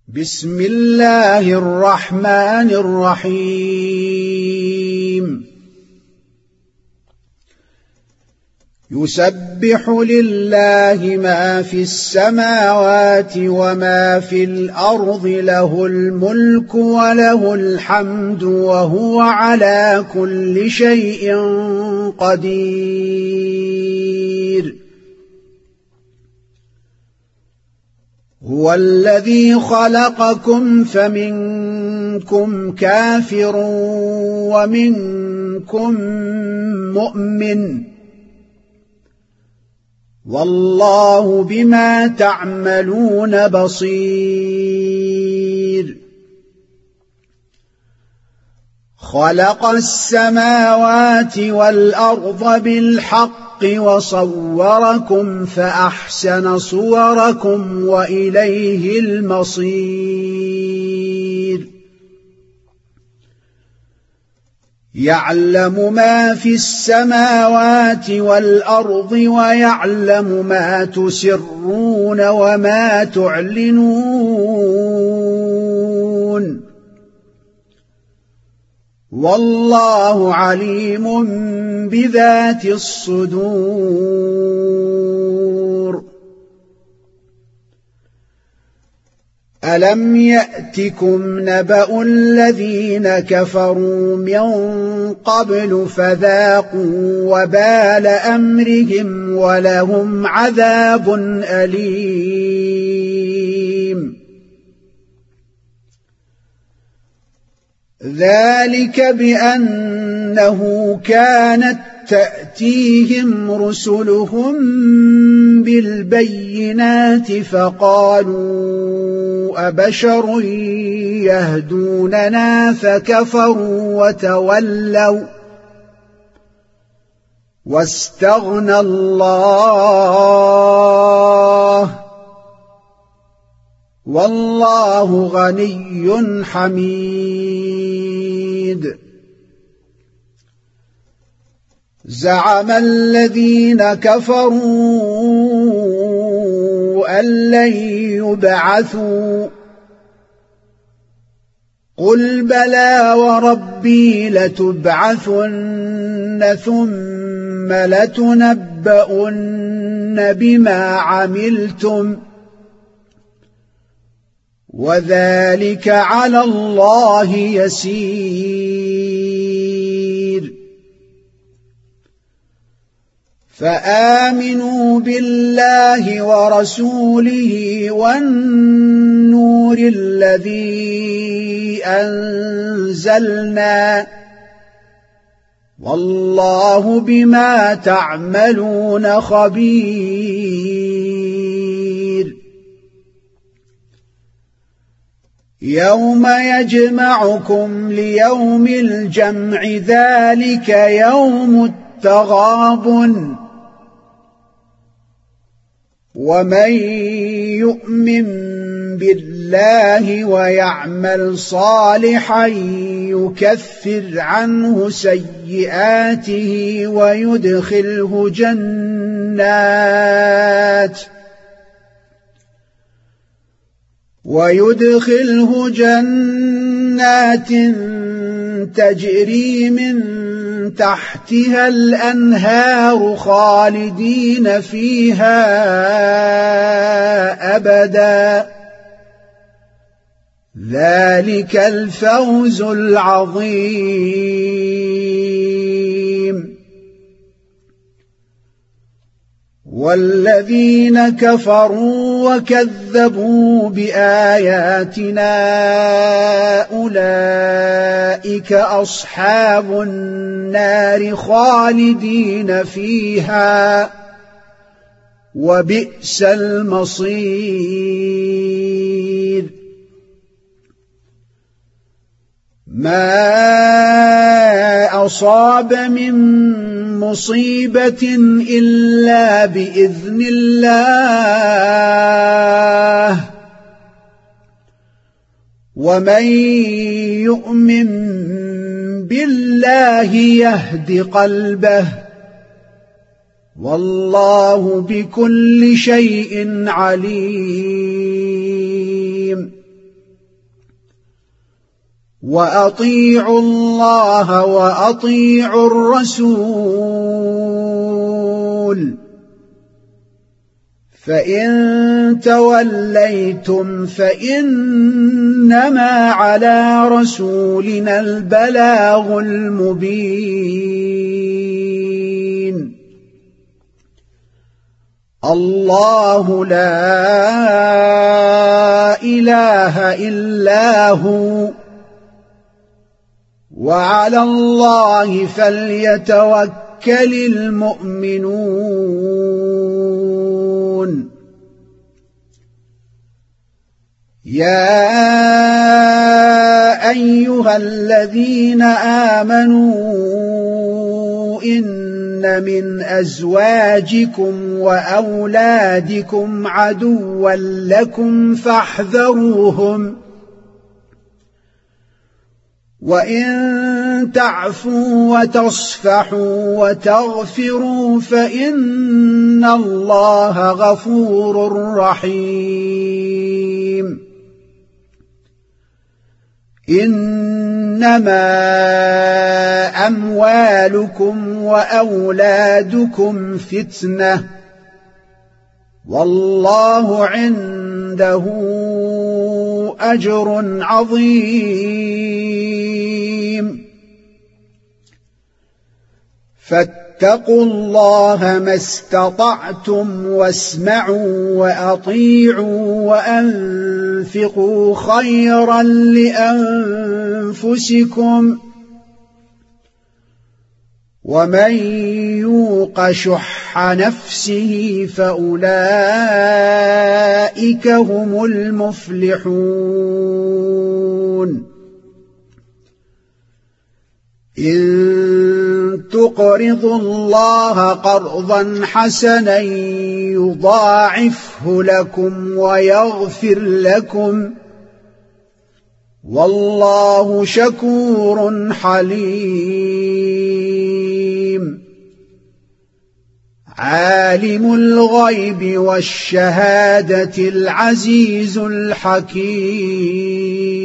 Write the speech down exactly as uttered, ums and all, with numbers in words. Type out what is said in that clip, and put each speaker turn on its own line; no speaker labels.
بسم الله الرحمن الرحيم يسبح لله ما في السماوات وما في الأرض له الملك وله الحمد وهو على كل شيء قدير هو الذي خلقكم فمنكم كافر ومنكم مؤمن والله بما تعملون بصير خلق السماوات والأرض بالحق وصوركم فأحسن صوركم وإليه المصير يعلم ما في السماوات والأرض ويعلم ما تسرون وما تعلنون والله عليم بذات الصدور ألم يأتكم نبأ الذين كفروا من قبل فذاقوا وبال أمرهم ولهم عذاب أليم ذلك بأنه كانت تأتيهم رسلهم بالبينات فقالوا أبشر يهدوننا فكفروا وتولوا واستغنى الله والله غني حميد زعم الذين كفروا أن لن يبعثوا قل بلى وربي لتبعثن ثم لتنبؤن بما عملتم وذلك على الله يسير فآمنوا بالله ورسوله والنور الذي أنزلنا والله بما تعملون خبير يوم يجمعكم ليوم الجمع ذلك يوم التغابن ومن يؤمن بالله ويعمل صالحا يكفر عنه سيئاته ويدخله جنات ويدخله جنات تجري من تحتها الأنهار خالدين فيها أبدا ذلك الفوز العظيم والذين كفروا وكذبوا بآياتنا أولئك أصحاب النار خالدين فيها وبئس المصير ما أصاب من مصيبة إلا بإذن الله ومن يؤمن بالله يهد قلبه والله بكل شيء عليم وأطيعوا الله وأطيعوا الرسول فإن توليتم فإنما على رسولنا البلاغ المبين. الله لا إله إلا هو وعلى الله فليتوكل المؤمنون. يا أيها الذين آمنوا إن من أزواجكم وأولادكم عدوا لكم فاحذروهم وإن تعفوا وتصفحوا وتغفروا فإن الله غفور رحيم. إنما أموالكم وأولادكم فتنة والله عنده أجر عظيم. فاتقوا الله ما استطعتم واسمعوا وأطيعوا وأنفقوا خيرا لأنفسكم ومن يوق شح نفسه فأولئك هم المفلحون. إن تقرضوا الله قرضا حسنا يضاعفه لكم ويغفر لكم والله شكور حليم. عالم الغيب والشهادة العزيز الحكيم.